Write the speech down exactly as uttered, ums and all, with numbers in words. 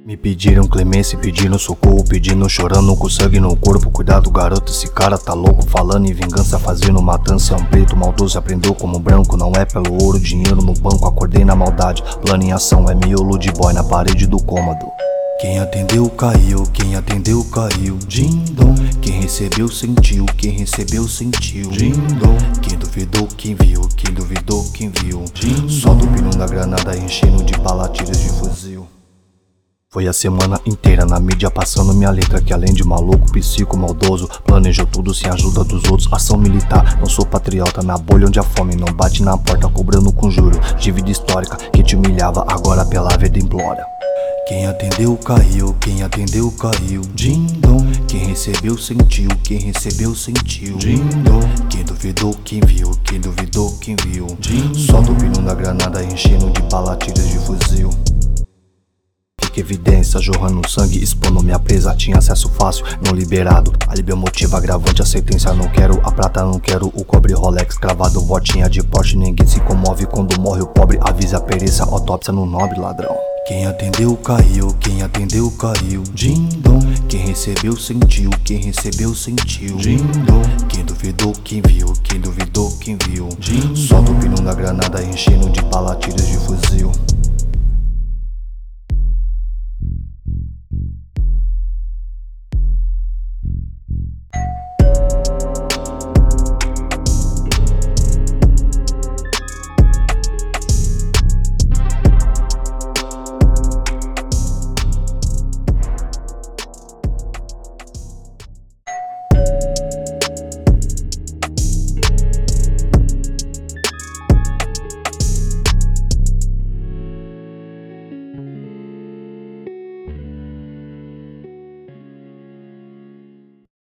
Me pediram clemência, pediram socorro, pedindo, chorando com sangue no corpo. Cuidado garoto, esse cara tá louco, falando em vingança, fazendo matança. É um preto maldoso, aprendeu como branco, não é pelo ouro, dinheiro no banco. Acordei na maldade, plano em ação, é miolo de boy na parede do cômodo. Quem atendeu caiu, quem atendeu caiu, din-dom. Quem recebeu sentiu, quem recebeu sentiu, din-dom. Quem duvidou, quem viu, quem duvidou, quem viu, din-dom. Solta o pino da granada, enchendo de bala, tiras de fuzil. Foi a semana inteira na mídia passando minha letra, que além de maluco, psico, maldoso, planejou tudo sem ajuda dos outros. Ação militar, não sou patriota, na bolha onde a fome não bate na porta, cobrando com juro. Dívida histórica que te humilhava, agora pela vida implora. Quem atendeu caiu, quem atendeu caiu, din-dom. Quem recebeu sentiu, quem recebeu sentiu, din-dom. Quem duvidou, quem viu, quem duvidou, quem viu, din-dom. Solta o pino da granada, enchendo de bala, tiras de fuzil. Evidência, jorrando sangue, expondo minha presa. Tinha acesso fácil, não liberado. Alívio motivo, agravante, a sentença. Não quero a prata, não quero o cobre. Rolex cravado, voltinha de Porsche. Ninguém se comove quando morre o pobre. Avisa a pereça, autópsia no nobre ladrão. Quem atendeu caiu, quem atendeu caiu, din-dom. Quem recebeu sentiu, quem recebeu sentiu, din-dom. Quem duvidou, quem viu, quem duvidou, quem viu, din-dom. Solta o pino da granada, enchendo de bala, tiras de fuzil.